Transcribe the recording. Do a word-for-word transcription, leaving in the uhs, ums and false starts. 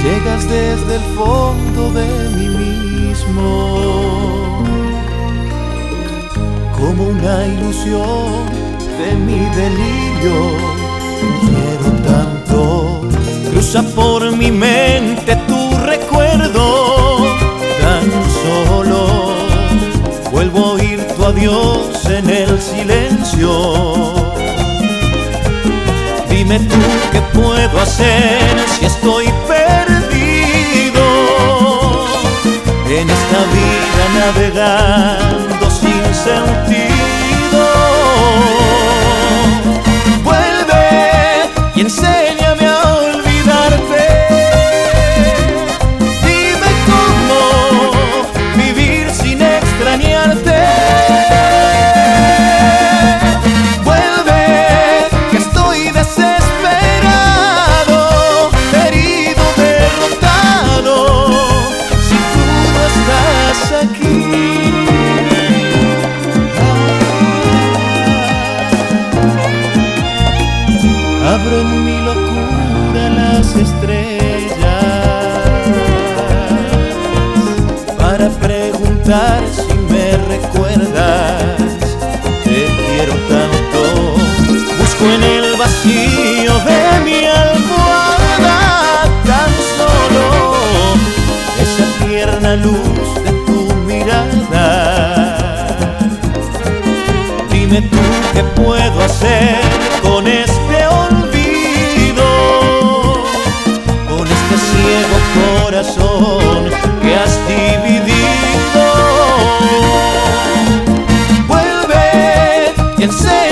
llegas desde el fondo de mí mismo, como una ilusión de mi delirio. Te quiero tanto, cruza por mi mente tu recuerdo. Tan solo vuelvo a oír tu adiós en el silencio. Dime tú qué puedo hacer si estoy perdido en esta vida navegando sin sentido. Vuelve y enséñame a olvidarte. Dime cómo vivir sin extrañarte. Vuelve que estoy desesperado, herido, derrotado, si tú no estás aquí. Abro en mi locura las estrellas para preguntar si me recuerdas. Te quiero tanto, busco en el vacío de mi almohada tan solo esa tierna luz de tu mirada. Dime tú qué puedo hacer con este olvido, con este ciego corazón que has dividido. Vuelve y enséñame